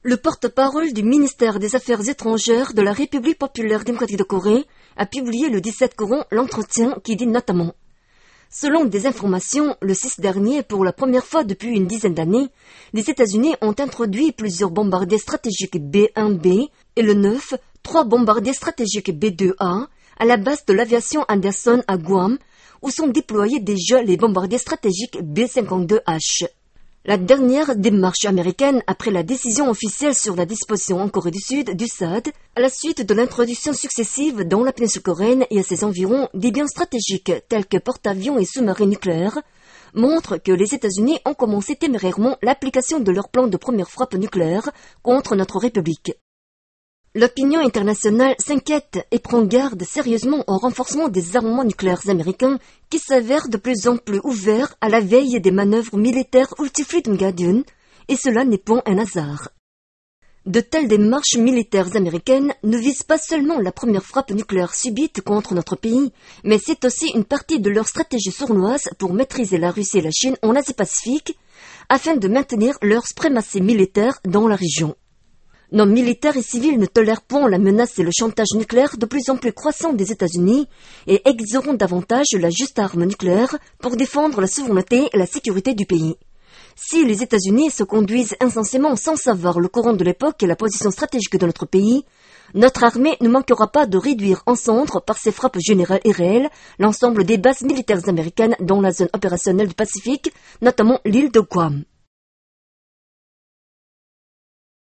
Le porte-parole du ministère des Affaires étrangères de la République populaire démocratique de Corée a publié le 17 courant l'entretien qui dit notamment: selon des informations, le 6 dernier, pour la première fois depuis une dizaine d'années, les États-Unis ont introduit plusieurs bombardiers stratégiques B-1B et le 9, 3 bombardiers stratégiques B-2A à la base de l'aviation Anderson à Guam, où sont déployés déjà les bombardiers stratégiques B-52H. La dernière démarche américaine après la décision officielle sur la disposition en Corée du Sud du SAD, à la suite de l'introduction successive dans la péninsule coréenne et à ses environs des biens stratégiques tels que porte-avions et sous-marins nucléaires, montre que les États-Unis ont commencé témérairement l'application de leur plan de première frappe nucléaire contre notre République. L'opinion internationale s'inquiète et prend garde sérieusement au renforcement des armements nucléaires américains qui s'avèrent de plus en plus ouverts à la veille des manœuvres militaires Ulti-Freedom Guardian, et cela n'est point un hasard. De telles démarches militaires américaines ne visent pas seulement la première frappe nucléaire subite contre notre pays, mais c'est aussi une partie de leur stratégie sournoise pour maîtriser la Russie et la Chine en Asie-Pacifique, afin de maintenir leur suprématie militaire dans la région. Nos militaires et civils ne tolèrent point la menace et le chantage nucléaire de plus en plus croissant des États-Unis et aiguiseront davantage la juste arme nucléaire pour défendre la souveraineté et la sécurité du pays. Si les États-Unis se conduisent insensiblement sans savoir le courant de l'époque et la position stratégique de notre pays, notre armée ne manquera pas de réduire en cendres par ses frappes générales et réelles l'ensemble des bases militaires américaines dans la zone opérationnelle du Pacifique, notamment l'île de Guam.